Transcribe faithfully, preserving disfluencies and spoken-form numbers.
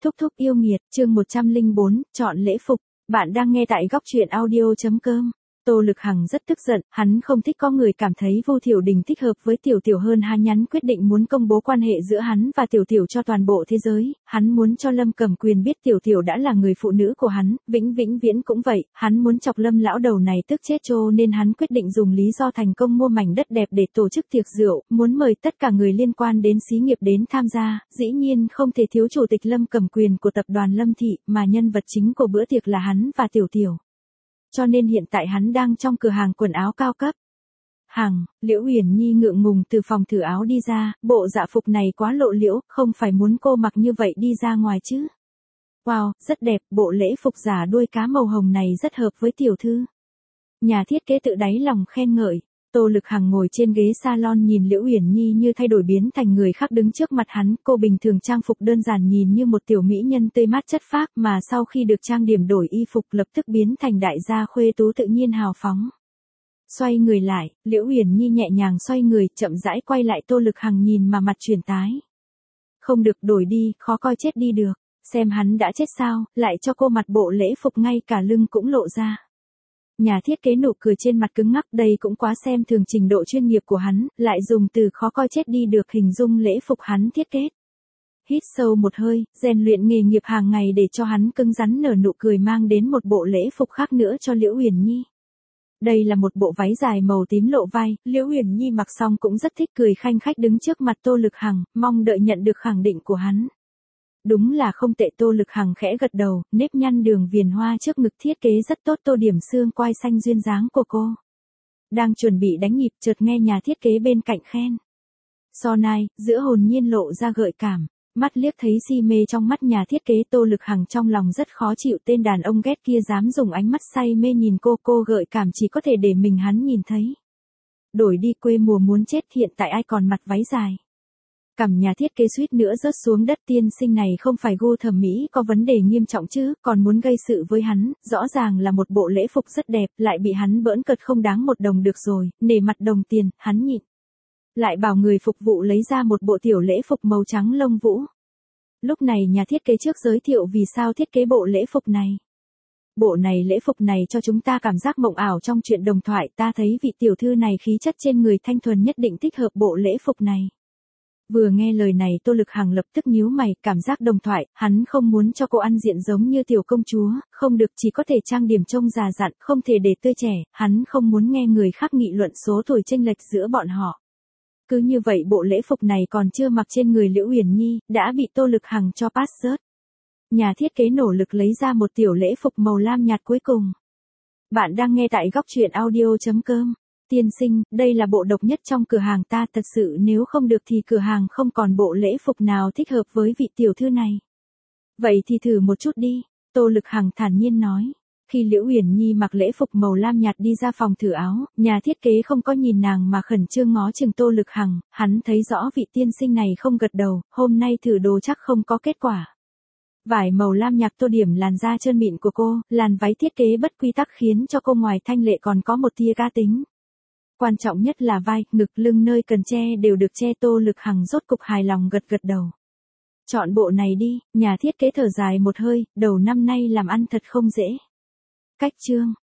Thúc thúc yêu nghiệt, chương một trăm lẻ bốn, chọn lễ phục. Bạn đang nghe tại góc truyện audio.com. Tô Lực Hằng rất tức giận, hắn không thích có người cảm thấy Vu Thiểu Đình thích hợp với Tiểu Tiểu hơn, hắn nhắn quyết định muốn công bố quan hệ giữa hắn và Tiểu Tiểu cho toàn bộ thế giới, hắn muốn cho Lâm Cẩm Quyền biết Tiểu Tiểu đã là người phụ nữ của hắn, vĩnh vĩnh viễn cũng vậy, hắn muốn chọc Lâm lão đầu này tức chết trô nên hắn quyết định dùng lý do thành công mua mảnh đất đẹp để tổ chức tiệc rượu, muốn mời tất cả người liên quan đến xí nghiệp đến tham gia, dĩ nhiên không thể thiếu chủ tịch Lâm Cẩm Quyền của tập đoàn Lâm Thị, mà nhân vật chính của bữa tiệc là hắn và Tiểu Tiểu. Cho nên hiện tại hắn đang trong cửa hàng quần áo cao cấp. Hằng, Liễu Uyển Nhi ngượng ngùng từ phòng thử áo đi ra, bộ dạ phục này quá lộ liễu, không phải muốn cô mặc như vậy đi ra ngoài chứ. Wow, rất đẹp, bộ lễ phục giả đuôi cá màu hồng này rất hợp với tiểu thư. Nhà thiết kế tự đáy lòng khen ngợi. Tô Lực Hằng ngồi trên ghế salon nhìn Liễu Uyển Nhi như thay đổi biến thành người khác đứng trước mặt hắn, cô bình thường trang phục đơn giản nhìn như một tiểu mỹ nhân tươi mát chất phác mà sau khi được trang điểm đổi y phục lập tức biến thành đại gia khuê tú tự nhiên hào phóng. Xoay người lại, Liễu Uyển Nhi nhẹ nhàng xoay người, chậm rãi quay lại Tô Lực Hằng nhìn mà mặt chuyển tái. Không được, đổi đi, khó coi chết đi được, xem hắn đã chết sao, lại cho cô mặt bộ lễ phục ngay cả lưng cũng lộ ra. Nhà thiết kế nụ cười trên mặt cứng ngắc, đây cũng quá xem thường trình độ chuyên nghiệp của hắn, lại dùng từ khó coi chết đi được hình dung lễ phục hắn thiết kế. Hít sâu một hơi, rèn luyện nghề nghiệp hàng ngày để cho hắn cứng rắn nở nụ cười mang đến một bộ lễ phục khác nữa cho Liễu Uyển Nhi. Đây là một bộ váy dài màu tím lộ vai, Liễu Uyển Nhi mặc xong cũng rất thích cười khanh khách đứng trước mặt Tô Lực Hằng, mong đợi nhận được khẳng định của hắn. Đúng là không tệ. Tô Lực Hằng khẽ gật đầu, nếp nhăn đường viền hoa trước ngực thiết kế rất tốt, tô điểm xương quai xanh duyên dáng của cô. Đang chuẩn bị đánh nhịp chợt nghe nhà thiết kế bên cạnh khen. So nai, giữa hồn nhiên lộ ra gợi cảm, mắt liếc thấy si mê trong mắt nhà thiết kế. Tô Lực Hằng trong lòng rất khó chịu, tên đàn ông ghét kia dám dùng ánh mắt say mê nhìn cô, cô gợi cảm chỉ có thể để mình hắn nhìn thấy. Đổi đi, quê mùa muốn chết, hiện tại ai còn mặc váy dài. Cằm nhà thiết kế suýt nữa rớt xuống đất, tiên sinh này không phải gu thẩm mỹ có vấn đề nghiêm trọng chứ, còn muốn gây sự với hắn, rõ ràng là một bộ lễ phục rất đẹp, lại bị hắn bỡn cợt không đáng một đồng. Được rồi, nể mặt đồng tiền, hắn nhịn. Lại bảo người phục vụ lấy ra một bộ tiểu lễ phục màu trắng lông vũ. Lúc này nhà thiết kế trước giới thiệu vì sao thiết kế bộ lễ phục này. Bộ này lễ phục này cho chúng ta cảm giác mộng ảo trong chuyện đồng thoại, ta thấy vị tiểu thư này khí chất trên người thanh thuần nhất định thích hợp bộ lễ phục này. Vừa nghe lời này Tô Lực Hằng lập tức nhíu mày, cảm giác đồng thoại, hắn không muốn cho cô ăn diện giống như tiểu công chúa, không được, chỉ có thể trang điểm trông già dặn, không thể để tươi trẻ, hắn không muốn nghe người khác nghị luận số tuổi chênh lệch giữa bọn họ. Cứ như vậy bộ lễ phục này còn chưa mặc trên người Liễu Uyển Nhi, đã bị Tô Lực Hằng cho pass rớt. Nhà thiết kế nỗ lực lấy ra một tiểu lễ phục màu lam nhạt cuối cùng. Bạn đang nghe tại góc truyện audio.com. Tiên sinh, đây là bộ độc nhất trong cửa hàng ta, thật sự nếu không được thì cửa hàng không còn bộ lễ phục nào thích hợp với vị tiểu thư này. Vậy thì thử một chút đi, Tô Lực Hằng thản nhiên nói. Khi Liễu Uyển Nhi mặc lễ phục màu lam nhạt đi ra phòng thử áo, nhà thiết kế không có nhìn nàng mà khẩn trương ngó chừng Tô Lực Hằng, hắn thấy rõ vị tiên sinh này không gật đầu, hôm nay thử đồ chắc không có kết quả. Vải màu lam nhạt tô điểm làn da trơn mịn của cô, làn váy thiết kế bất quy tắc khiến cho cô ngoài thanh lệ còn có một tia cá tính. Quan trọng nhất là vai, ngực, lưng nơi cần che đều được che. Tô Lực Hằng rốt cục hài lòng gật gật đầu. Chọn bộ này đi, nhà thiết kế thở dài một hơi, đầu năm nay làm ăn thật không dễ. Cách chương